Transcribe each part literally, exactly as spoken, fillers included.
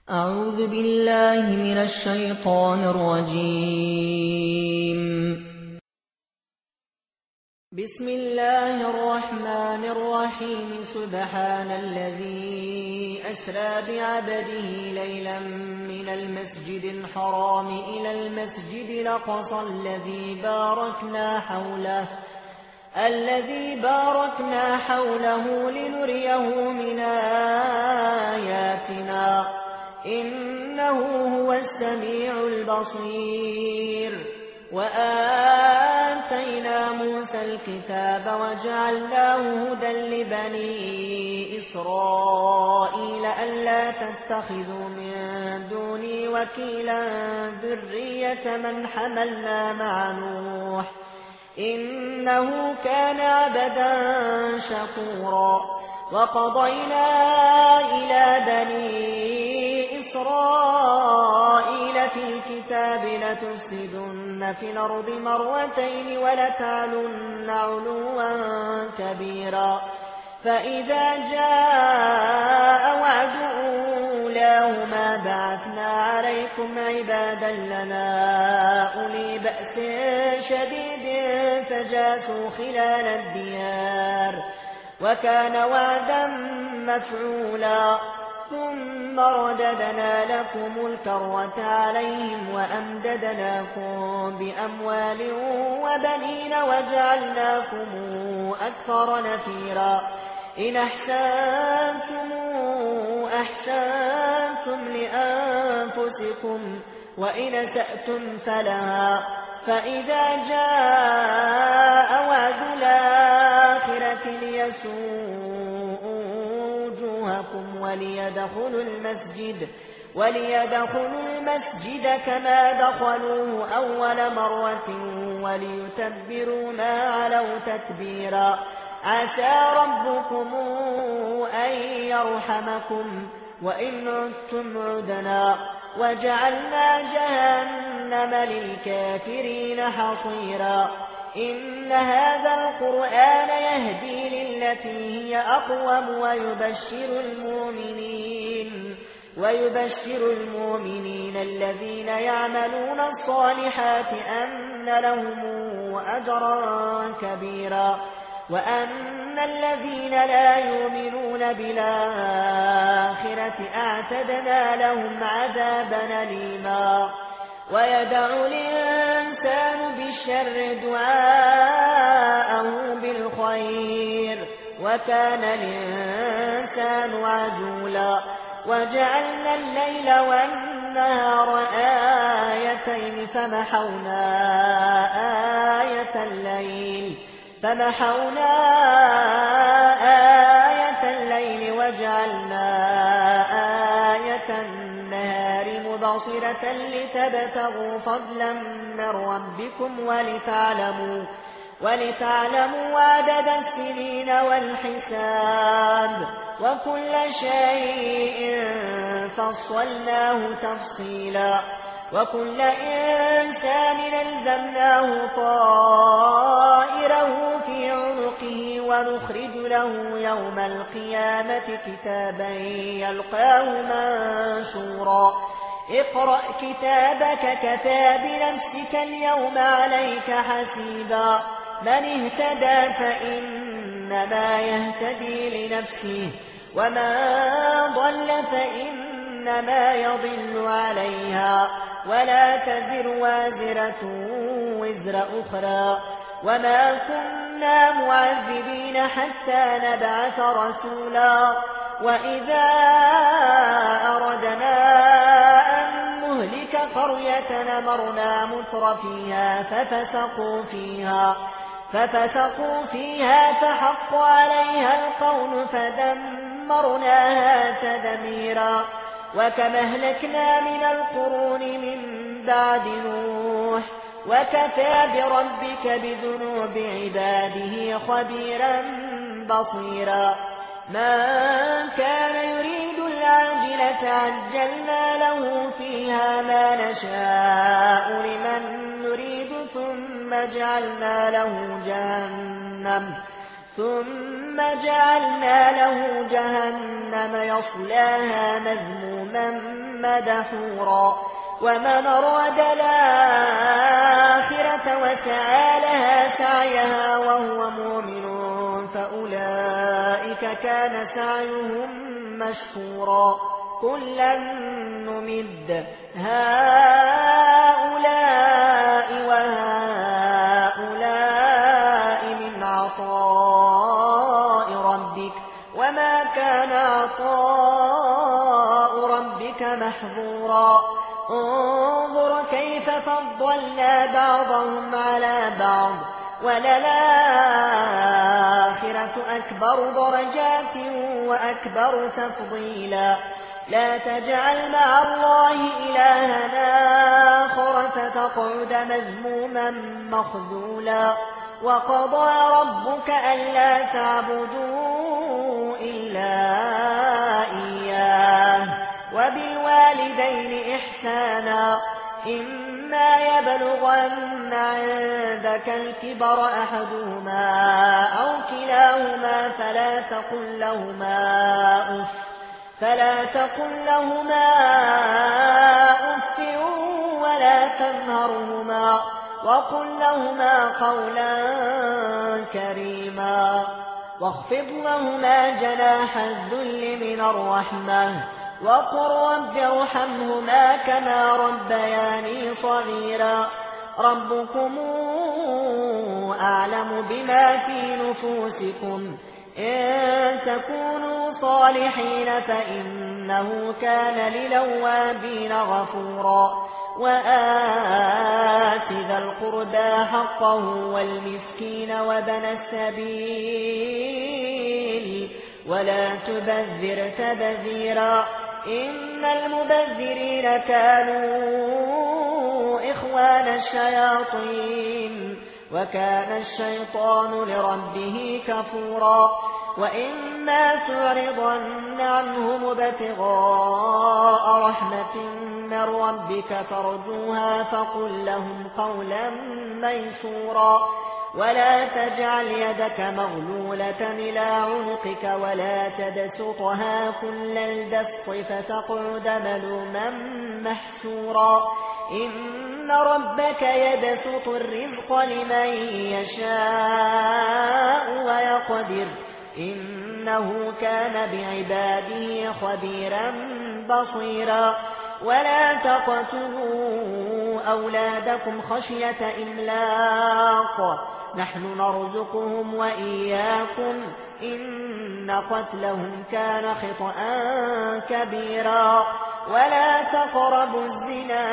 أعوذ بالله من الشيطان الرجيم. بسم الله الرحمن الرحيم. سبحان الذي أسرى بعبده ليلا من المسجد الحرام إلى المسجد الأقصى الذي باركنا حوله الذي باركنا حوله لنريه من آياتنا إنه هو السميع البصير. وآتينا موسى الكتاب وجعلناه هدى لبني إسرائيل ألا تتخذوا من دوني وكيلا ذرية من حملنا مع نوح إنه كان عبدا شكورا. وقضينا إلى بني إسرائيل في الكتاب لتفسدن في الأرض مرتين ولتعلن علوا كبيرا. فإذا جاء وعد أولاهما بعثنا عليكم عبادا لنا أولي بأس شديد فجاسوا خلال الديار وكان وعدا مفعولا. ثم رددنا لكم الكرة عليهم وأمددناكم بأموال وبنين وجعلناكم أكثر نفيرا. إن أحسنتم أحسنتم لأنفسكم وإن أسأتم فلها. فإذا جاء وعد الآخرة ليسوءوا وجوهكم وليدخلوا المسجد وليدخلوا المسجد كما دخلوه أول مرة وليتبروا ما علوا تتبيرا. عسى ربكم أن يرحمكم وإن عدتم عدنا وجعلنا جهنم للكافرين حصيرا. إن هذا القرآن يهدي للتي هي أقوم ويبشر المؤمنين ويبشر المؤمنين الذين يعملون الصالحات أن لهم أجرا كبيرا وأن الذين لا يؤمنون بالآخرة أعتدنا لهم عذابا أليما. ويدعو الإنسان بالشر دعاءه بالخير وكان الإنسان عجولا. وجعلنا الليل والنهار آيتين فمحونا آية الليل فمحونا آية الليل وجعلنا آية النهار مبصرة لتبتغوا فضلا من ربكم ولتعلموا ولتعلموا عدد السنين والحساب وكل شيء فصلناه تفصيلا. وكل إنسان ألزمناه طائره في عنقه ونخرج له يوم القيامة كتابا يلقاه منشورا. اقرأ كتابك كفى بنفسك اليوم عليك حسيبا. من اهتدى فإنما يهتدي لنفسه ومن ضل فإنما يضل عليها ولا تزر وازرة وزر أخرى. وما كنا معذبين حتى نبعث رسولا. وإذا أردنا أن نهلك قرية أمرنا متر فيها ففسقوا فيها ففسقوا فيها فحق عليها القول فدمرناها تدميرا. وكما أهلكنا من القرون من بعد نوح وكفى بربك بذنوب عباده خبيرا بصيرا. من كان يريد العاجلة عجلنا له فيها ما نشاء لمن نريد ثم جعلنا له جهنم ثم جعلنا له جهنم يصلاها مذموما مدحورا ومن أراد الآخرة وسعى لها سعيها وهو مؤمن فأولئك كان سعيهم مشكورا كلا نمد هؤلاء وهؤلاء من عطاء ربك وما كان عطاء ربك محظورا انظر كيف فضلنا بعضهم على بعض وللآخرة أكبر درجات وأكبر تفضيلا لا تجعل مع الله إلهنا آخر فتقعد مذموما مخذولا وقضى ربك ألا تعبدوا إلا إياه وبالوالدين إحسانا إما يبلغن عندك الكبر أحدهما أو كلاهما فلا تقل لهما أف فلا تقل لهما أف ولا تنهرهما وقل لهما قولا كريما واخفض لهما جناح الذل من الرحمة وقل رب ارحمهما كما ربياني صغيرا ربكم أعلم بما في نفوسكم إن تكونوا صالحين فإنه كان للأوابين غفورا وآت ذا القربى حقه والمسكين وابن السبيل ولا تبذر تبذيرا إن المبذرين كانوا إخوان الشياطين وكان الشيطان لربه كفورا وإما تعرضن عنهم ابتغاء رحمة من ربك ترجوها فقل لهم قولا ميسورا ولا تجعل يدك مغلولة إلى عنقك ولا تبسطها كل البسط فتقعد ملوما محسورا إن ربك يبسط الرزق لمن يشاء ويقدر إنه كان بعباده خبيرا بصيرا ولا تقتلوا أولادكم خشية إملاق نحن نرزقهم وإياكم إن قتلهم كان خطأ كبيرا ولا تقربوا الزنا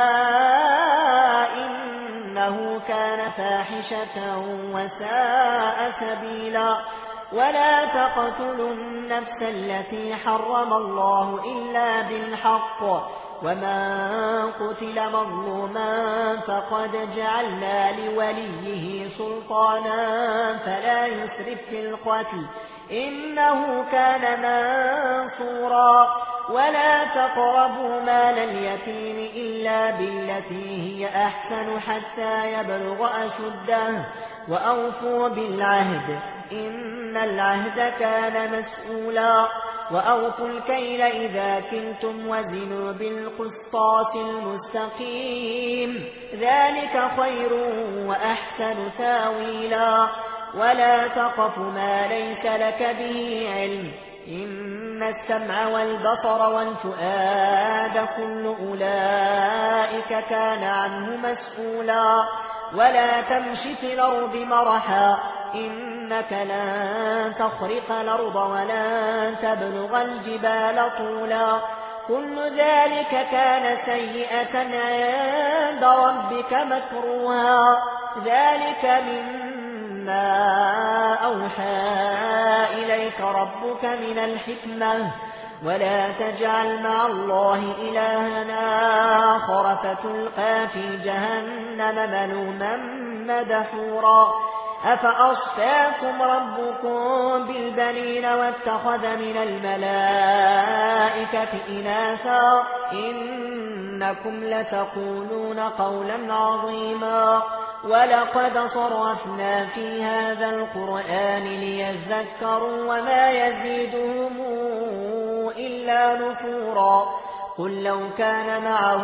إنه كان فاحشة وساء سبيلا ولا تقتلوا النفس التي حرم الله إلا بالحق ومن قتل مظلوما فقد جعلنا لوليه سلطانا فلا يسرف في القتل إنه كان منصورا ولا تقربوا مال اليتيم إلا بالتي هي أحسن حتى يبلغ أشده وأوفوا بالعهد إن العهد كان مسؤولا وأوفوا الكيل إذا كلتم وزنوا بالقسطاس المستقيم ذلك خير وأحسن تاويلا ولا تقف ما ليس لك به علم إن السمع والبصر والفؤاد كل أولئك كان عنه مسؤولا ولا تمش في الأرض مرحا إنك لن تخرق الأرض ولن تبلغ الجبال طولا كل ذلك كان سيئة عند ربك مكروها ذلك مما أوحى إليك ربك من الحكمة ولا تجعل مع الله إلهنا آخر فتلقى في جهنم ملوما مدحورا أفأصفاكم ربكم بالبنين واتخذ من الملائكة إناثا إنكم لتقولون قولا عظيما ولقد صرفنا في هذا القرآن ليذكروا وما يزيدهم إلا نفورا قل لو كان معه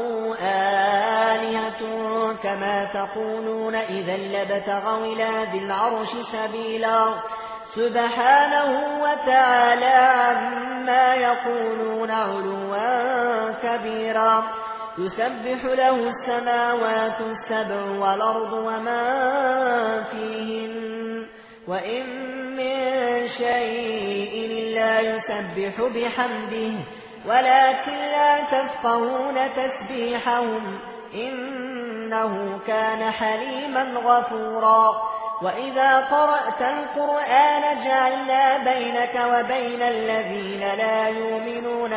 آلهة كما تقولون إذا لابتغوا إلى ذي العرش سبيلا سبحانه وتعالى عما يقولون علوا كبيرا يسبح له السماوات السبع والأرض وما فيهن وإن من شيء إلا يسبح بحمده ولكن لا تفقهون تسبيحهم إنه كان حليما غفورا وإذا قرأت القرآن جعلنا بينك وبين الذين لا يؤمنون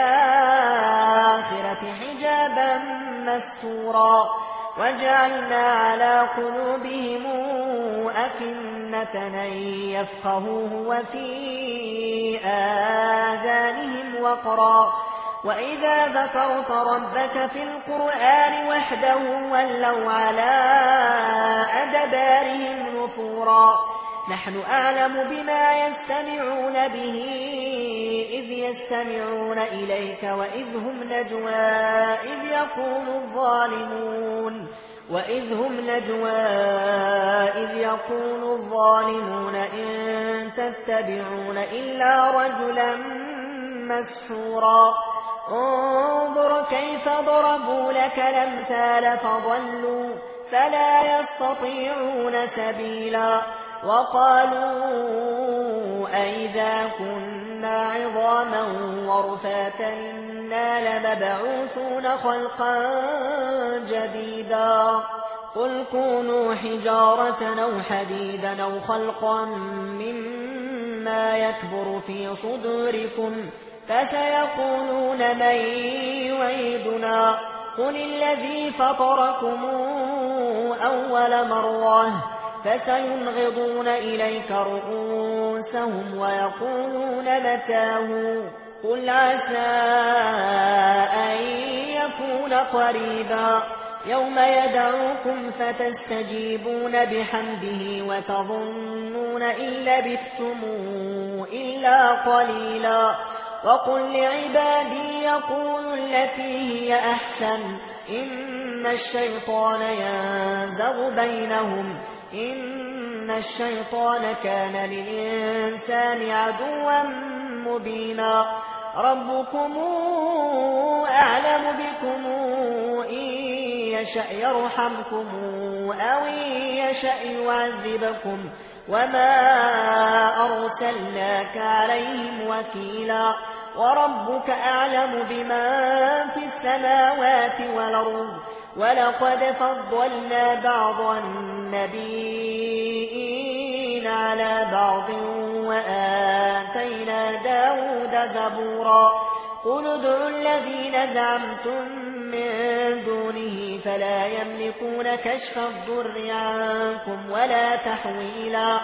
بالآخرة حجابا مستورا وجعلنا على قلوبهم أكنة أن يفقهوه وفي آذانهم وقرا وإذا ذكرت ربك في القرآن وحده ولوا على أدبارهم نفورا نحن أعلم بما يستمعون به إذ يستمعون إليك وإذ هم نجوى إذ يقول الظالمون وإذ هم نجوى إذ يقول الظالمون إن تتبعون إلا رجلا مسحورا انظر كيف ضربوا لك الأمثال فضلوا فلا يستطيعون سبيلا وقالوا أئذا كنا عظاما ورفاتا إنا لمبعوثون خلقا جديدا قل كونوا حجارة أو حديدا أو خلقا مما يكبر في صدوركم فسيقولون من يعيدنا قل الذي فطركم أول مرة فسينغضون إليك رؤوسهم ويقولون متاه قل عسى أن يكون قريبا يوم يدعوكم فتستجيبون بحمده وتظنون إن لبثتم إلا قليلا وقل لعبادي يقولوا التي هي أحسن إن الشيطان ينزغ بينهم إن الشيطان كان للإنسان عدوا مبينا ربكم أعلم بكم إن يشأ يرحمكم أو إن يشأ يعذبكم وما أرسلناك عليهم وكيلا وربك أعلم بما في السماوات والأرض ولقد فضلنا بعض النبيين على بعض وآتينا داود زبورا قل ادعوا الذين زعمتم من دونه فلا يملكون كشف الضر عنكم ولا تحويلا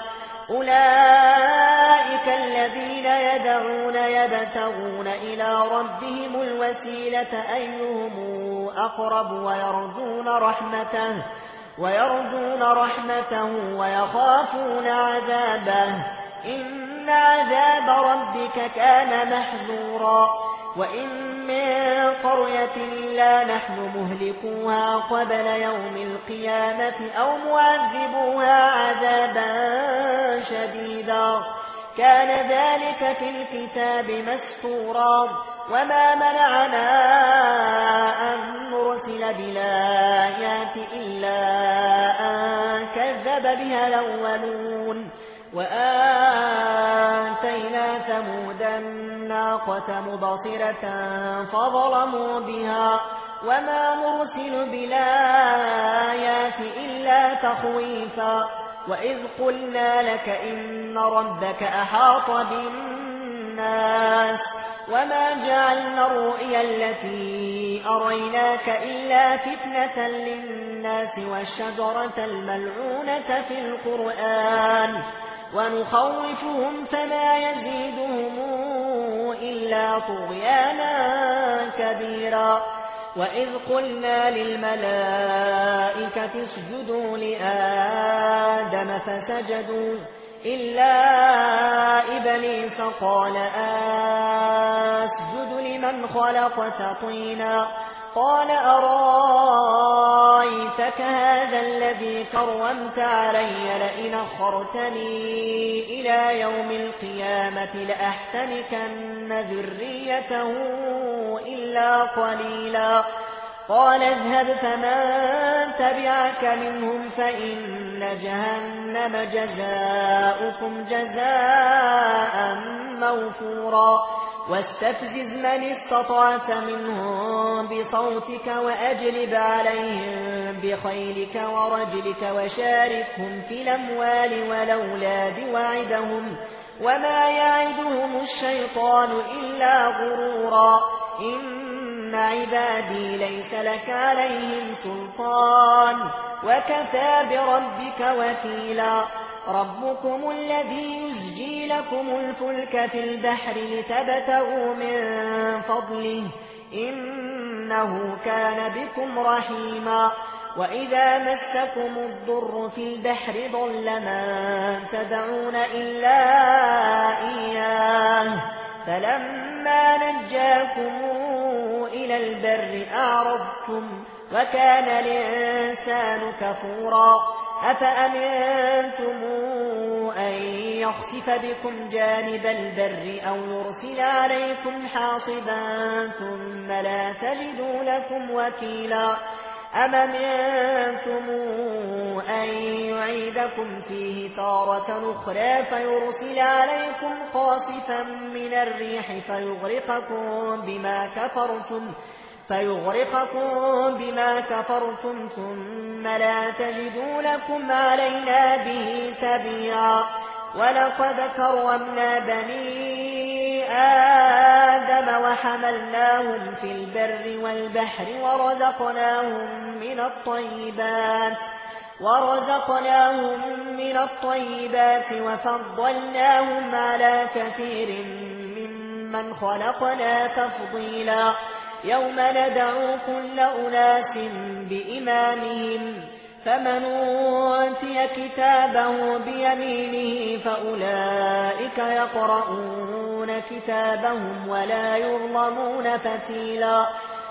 أولئك الذين يدعون يبتغون إلى ربهم الوسيلة أيهم أقرب ويرجون رحمته ويرجون رحمته ويخافون عذابه إن عذاب ربك كان محذورا وإن من قرية إلا نحن مهلكوها قبل يوم القيامة أو معذبوها عذابا شديدا كان ذلك في الكتاب مسطورا وما منعنا أن نرسل بالآيات إلا أن كذب بها الأولون وآتينا ثمود الناقة مبصرة فظلموا بها وما نرسل بالآيات إلا تخويفا وإذ قلنا لك إن ربك أحاط بالناس وما جعلنا الرؤيا التي أريناك إلا فتنة للناس والشجرة الملعونة في القرآن ونخوفهم فما يزيدهم إلا طغيانا كبيرا وإذ قلنا للملائكة اسجدوا لآدم فسجدوا إلا إبليس قال أسجد لمن خلقت طينا قال أرايتك هذا الذي كرمت علي لئن أخرتني إلى يوم القيامة لأحتنكن ذريته إلا قليلا قال اذهب فمن تبعك منهم فإن جهنم جزاؤكم جزاء موفورا واستفزز من استطعت منهم بصوتك وأجلب عليهم بخيلك ورجلك وشاركهم في الأموال والأولاد وعدهم وما يعدهم الشيطان إلا غرورا إن عبادي ليس لك عليهم سلطان وكفى بربك وكيلا ربكم الذي يزجي لكم الفلك في البحر لتبتغوا من فضله إنه كان بكم رحيما وإذا مسكم الضر في البحر ضل من تدعون إلا إياه فلما نجاكم إلى البر أعرضتم وكان الإنسان كفورا أفأمنتم أن يخسف بكم جانب البر أو يرسل عليكم حاصبا ثم لا تجدوا لكم وكيلا أم أمنتم أن يعيدكم فيه تارة أخرى فيرسل عليكم قاصفا من الريح فيغرقكم بما كفرتم فيغرقكم بما كفرتم ثم لا تجدوا لكم علينا به تبيعا ولقد كرمنا بني آدم وحملناهم في البر والبحر ورزقناهم من الطيبات ورزقناهم من الطيبات وفضلناهم على كثير ممن خلقنا تفضيلا يوم ندعو كل أناس بإمامهم فمن أوتي كتابه بيمينه فأولئك يقرؤون كتابهم ولا يظلمون فتيلا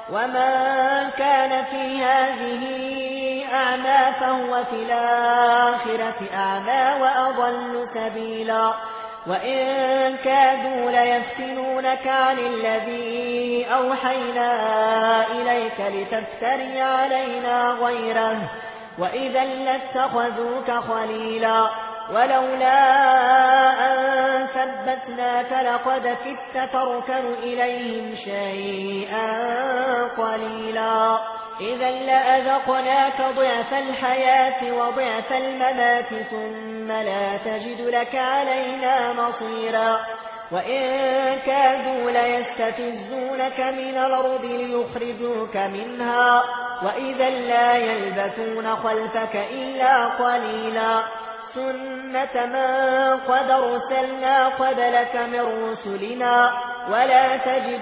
ومن كان في هذه أعمى فهو في الآخرة أعمى وأضل سبيلا وإن كادوا ليفتنونك عن الذي أوحينا إليك لتفتري علينا غيره وإذا لاتخذوك خليلا ولولا أن ثبتناك لقد كدت تركن إليهم شيئا قليلا إذا لأذقناك ضعف الحياة وضعف الممات ثم لا تجد لك علينا نصيرا وإن كادوا ليستفزونك من الأرض ليخرجوك منها وإذا لا يلبثون خلفك إلا قليلا سنة من قد أرسلنا قبلك من رسلنا ولا تجد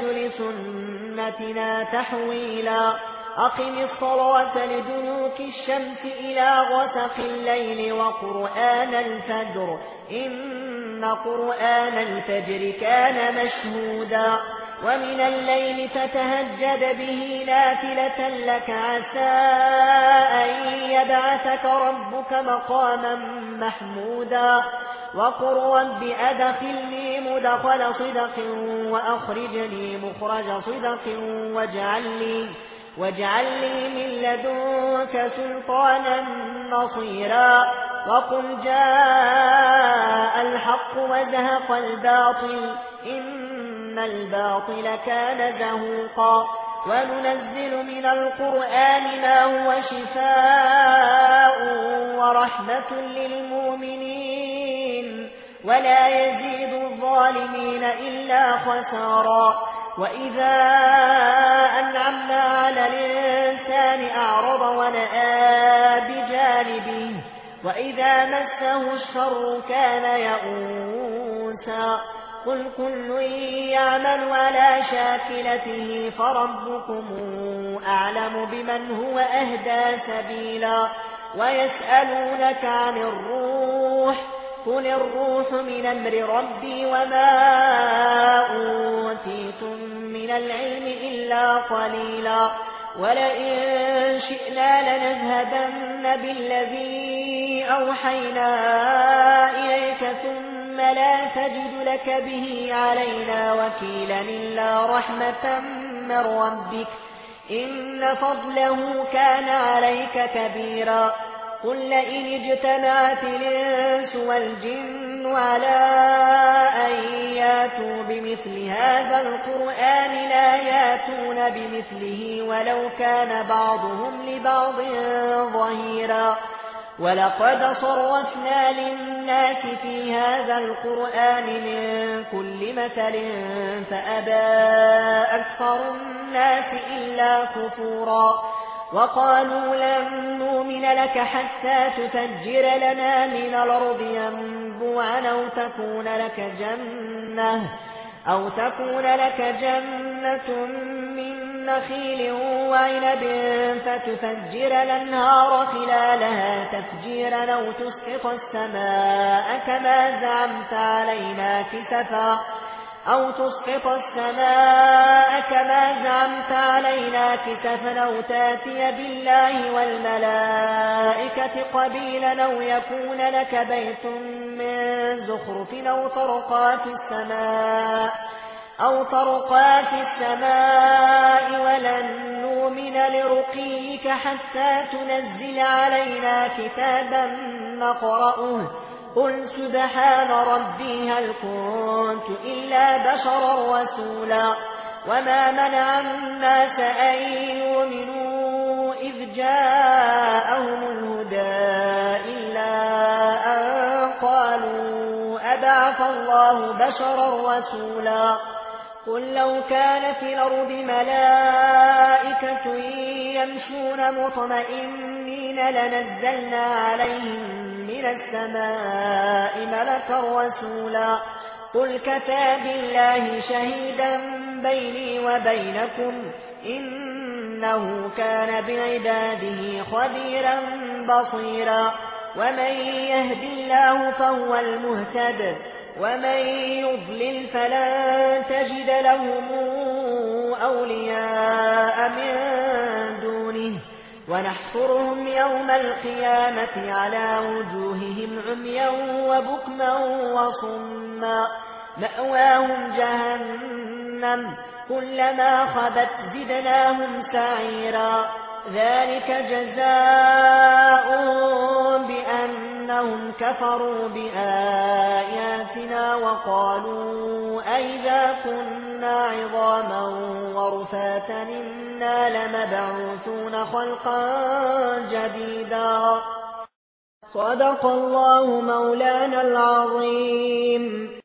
لسنتنا تحويلا أقم الصلاة لدلوك الشمس إلى غسق الليل وقرآن الفجر إن قرآن الفجر كان مشهودا ومن الليل فتهجد به نافلة لك عسى أن يبعثك ربك مقاما محمودا وقل رب أدخلني مدخل صدق وأخرجني مخرج صدق واجعل لي واجعل لي من لدنك سلطانا نصيرا وقل جاء الحق وزهق الباطل إن الباطل كان زهوقا وننزل من القرآن ما هو شفاء ورحمة للمؤمنين ولا يزيد الظالمين إلا خسارا وإذا أنعمنا على الإنسان أعرض ونأى بجانبه وإذا مسه الشر كان يئوسا قل كل يعمل على شاكلته فربكم أعلم بمن هو أهدى سبيلا ويسألونك عن الروح قل الروح من أمر ربي وما أوتيتم من العلم إلا قليلا ولئن شئنا لنذهبن بالذي أوحينا إليك ثم لا تجد لك به علينا وكيلا إلا رحمة من ربك إن فضله كان عليك كبيرا قل لئن اجتمعت الإنس والجن على أن ياتوا بمثل هذا القرآن لا ياتون بمثله ولو كان بعضهم لبعض ظهيرا ولقد صرفنا للناس في هذا القرآن من كل مثل فأبى أكثر الناس إلا كفورا وقالوا لن نؤمن لك حتى تفجر لنا من الأرض ينبوعا أو تكون لك جنة أو تكون لك جنة من نخيل وعنب فتفجر الأنهار خلالها تفجيرا أو تسقط السماء كما زعمت علينا كسفا أو تسقط السماء كما زعمت علينا كسفا أو تاتي بالله والملائكة قبيلا أو يكون لك بيت من زخرف أو ترقى في السماء أو ترقى في السماء ولن نؤمن لرقيك حتى تنزل علينا كتابا نقرأه قل سبحان ربي هل كنت إلا بشرا رسولا وما منع الناس أن يؤمنوا إذ جاءهم الهدى إلا أن قالوا أبعث الله بشرا رسولا قل لو كان في الأرض ملائكة يمشون مطمئنين لنزلنا عليهم من السماء ملكا رسولا قل كفى بالله شهيدا بيني وبينكم إنه كان بعباده خبيرا بصيرا ومن يهد الله فهو المهتد ومن يضلل فلن تجد لهم أولياء من دونه ونحشرهم يوم القيامة على وجوههم عميا وبكما وصما مأواهم جهنم كلما خبت زدناهم سعيرا ذلك جزاؤهم بأنهم كفروا بآياتنا وقالوا أئذا كنا عظاما ورفاتا إنا لمبعوثون خلقا جديدا صدق الله مولانا العظيم.